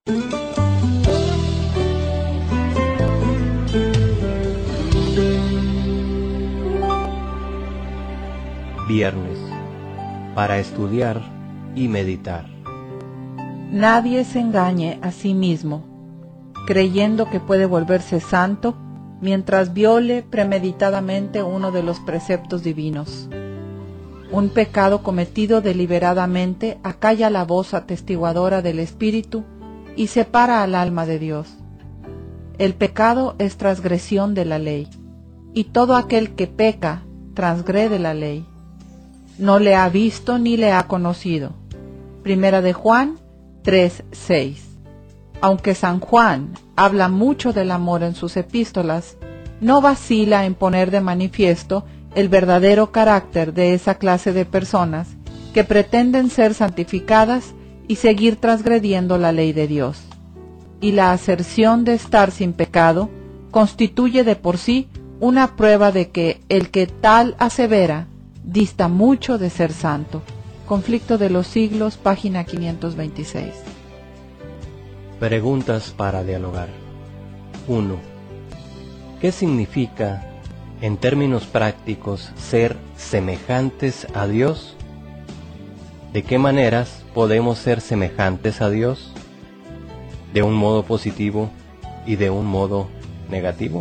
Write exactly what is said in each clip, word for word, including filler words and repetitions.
Viernes, para estudiar y meditar. Nadie se engañe a sí mismo, creyendo que puede volverse santo mientras viole premeditadamente uno de los preceptos divinos. Un pecado cometido deliberadamente acalla la voz atestiguadora del Espíritu y separa al alma de Dios. El pecado es transgresión de la ley, y todo aquel que peca transgrede la ley. No le ha visto ni le ha conocido. Primera de Juan tres seis. Aunque San Juan habla mucho del amor en sus epístolas, no vacila en poner de manifiesto el verdadero carácter de esa clase de personas que pretenden ser santificadas y seguir transgrediendo la ley de Dios. Y la aserción de estar sin pecado constituye de por sí una prueba de que el que tal asevera dista mucho de ser santo. Conflicto de los Siglos, página quinientos veintiséis. Preguntas para dialogar. uno. ¿Qué significa, en términos prácticos, ser semejantes a Dios? ¿De qué maneras podemos ser semejantes a Dios? ¿De un modo positivo y de un modo negativo?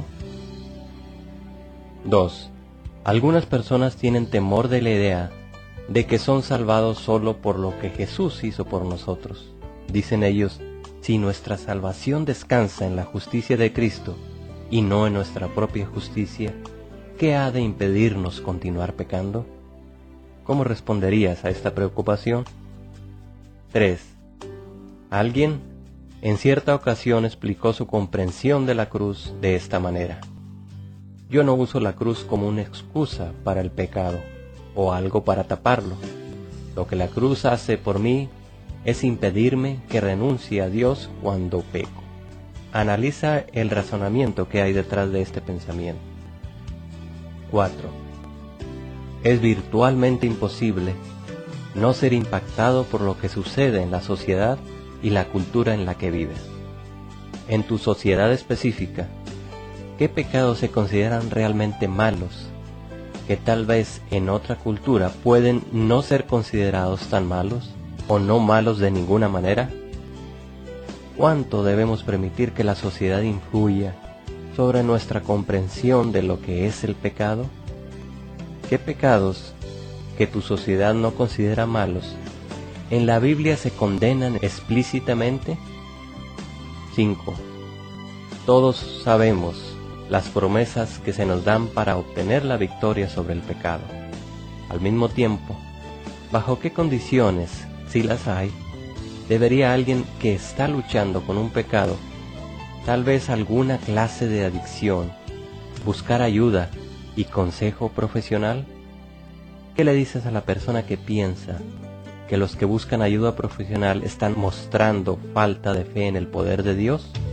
dos. Algunas personas tienen temor de la idea de que son salvados solo por lo que Jesús hizo por nosotros. Dicen ellos, si nuestra salvación descansa en la justicia de Cristo y no en nuestra propia justicia, ¿qué ha de impedirnos continuar pecando? ¿Cómo responderías a esta preocupación? tres. Alguien en cierta ocasión explicó su comprensión de la cruz de esta manera: yo no uso la cruz como una excusa para el pecado o algo para taparlo. Lo que la cruz hace por mí es impedirme que renuncie a Dios cuando peco. Analiza el razonamiento que hay detrás de este pensamiento. cuatro. Es virtualmente imposible no ser impactado por lo que sucede en la sociedad y la cultura en la que vives. En tu sociedad específica, ¿qué pecados se consideran realmente malos, que tal vez en otra cultura pueden no ser considerados tan malos o no malos de ninguna manera? ¿Cuánto debemos permitir que la sociedad influya sobre nuestra comprensión de lo que es el pecado? ¿Qué pecados que tu sociedad no considera malos en la Biblia se condenan explícitamente? cinco. Todos sabemos las promesas que se nos dan para obtener la victoria sobre el pecado. Al mismo tiempo, ¿bajo qué condiciones, si las hay, debería alguien que está luchando con un pecado, tal vez alguna clase de adicción, buscar ayuda y consejo profesional? ¿Qué le dices a la persona que piensa que los que buscan ayuda profesional están mostrando falta de fe en el poder de Dios?